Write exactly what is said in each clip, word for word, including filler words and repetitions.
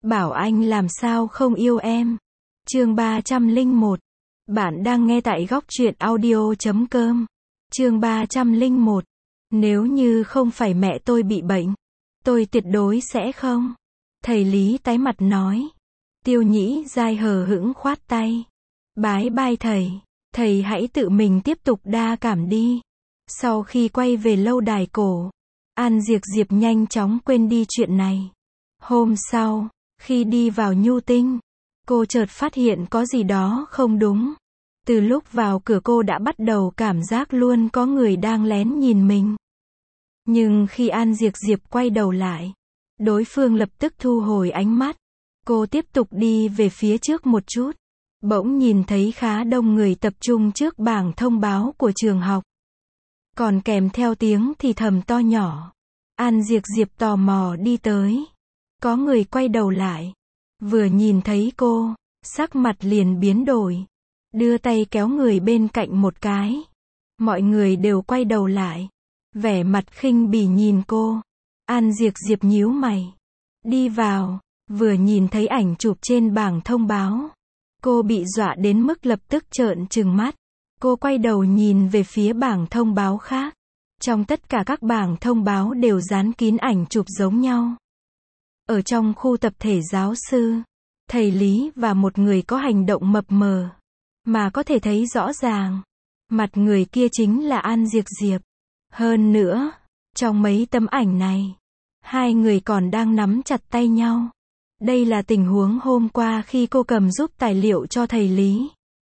bảo anh làm sao không yêu em. Chương ba trăm lẻ một. Bạn đang nghe tại góc truyện audio chấm com. Chương ba trăm lẻ một. Nếu như không phải mẹ tôi bị bệnh, tôi tuyệt đối sẽ không. Thầy Lý tái mặt nói. Tiêu Nhĩ Giai hờ hững khoát tay. Bái bai thầy, thầy hãy tự mình tiếp tục đa cảm đi. Sau khi quay về lâu đài cổ, An Diệp Diệp nhanh chóng quên đi chuyện này. Hôm sau, khi đi vào Nhu Tinh, cô chợt phát hiện có gì đó không đúng. Từ lúc vào cửa cô đã bắt đầu cảm giác luôn có người đang lén nhìn mình. Nhưng khi An Diệp Diệp quay đầu lại, đối phương lập tức thu hồi ánh mắt. Cô tiếp tục đi về phía trước một chút. Bỗng nhìn thấy khá đông người tập trung trước bảng thông báo của trường học. Còn kèm theo tiếng thì thầm to nhỏ. An Diệp Diệp tò mò đi tới. Có người quay đầu lại. Vừa nhìn thấy cô, sắc mặt liền biến đổi. Đưa tay kéo người bên cạnh một cái. Mọi người đều quay đầu lại. Vẻ mặt khinh bỉ nhìn cô. An Diệp Diệp nhíu mày. Đi vào, vừa nhìn thấy ảnh chụp trên bảng thông báo. Cô bị dọa đến mức lập tức trợn trừng mắt. Cô quay đầu nhìn về phía bảng thông báo khác. Trong tất cả các bảng thông báo đều dán kín ảnh chụp giống nhau. Ở trong khu tập thể giáo sư, thầy Lý và một người có hành động mập mờ, mà có thể thấy rõ ràng. Mặt người kia chính là An Diệp Diệp. Hơn nữa, trong mấy tấm ảnh này, hai người còn đang nắm chặt tay nhau. Đây là tình huống hôm qua khi cô cầm giúp tài liệu cho thầy Lý.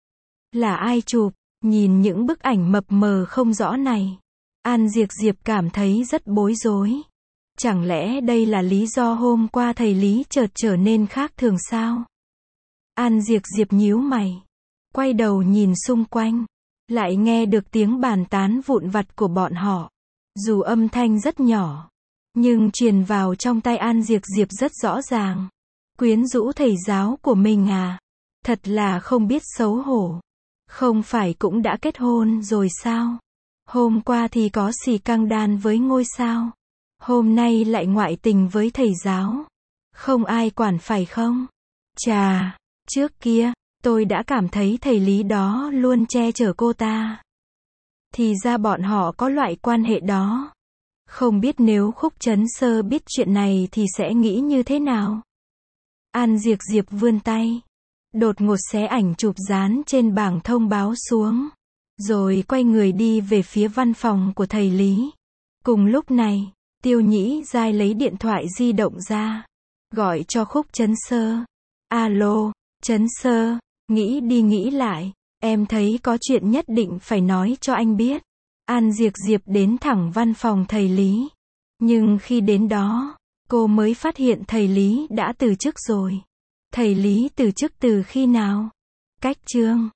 Là ai chụp? Nhìn những bức ảnh mập mờ không rõ này, An Diệp Diệp cảm thấy rất bối rối. Chẳng lẽ đây là lý do hôm qua thầy Lý chợt trở nên khác thường sao? An Diệp Diệp nhíu mày, quay đầu nhìn xung quanh, lại nghe được tiếng bàn tán vụn vặt của bọn họ. Dù âm thanh rất nhỏ, nhưng truyền vào trong tai An Diệp Diệp rất rõ ràng. Quyến rũ thầy giáo của mình à? Thật là không biết xấu hổ. Không phải cũng đã kết hôn rồi sao? Hôm qua thì có xì căng đan với ngôi sao. Hôm nay lại ngoại tình với thầy giáo. Không ai quản phải không? Chà, trước kia, tôi đã cảm thấy thầy Lý đó luôn che chở cô ta. Thì ra bọn họ có loại quan hệ đó. Không biết nếu Khúc Trấn Sơ biết chuyện này thì sẽ nghĩ như thế nào? An Diệp Diệp vươn tay, đột ngột xé ảnh chụp dán trên bảng thông báo xuống, rồi quay người đi về phía văn phòng của thầy Lý. Cùng lúc này, Tiêu Nhĩ Giai lấy điện thoại di động ra, gọi cho Khúc Trấn Sơ. Alo, Trấn Sơ, nghĩ đi nghĩ lại, em thấy có chuyện nhất định phải nói cho anh biết. An Diệp Diệp đến thẳng văn phòng thầy Lý. Nhưng khi đến đó, cô mới phát hiện thầy Lý đã từ chức rồi. Thầy Lý từ chức từ khi nào? Cách chương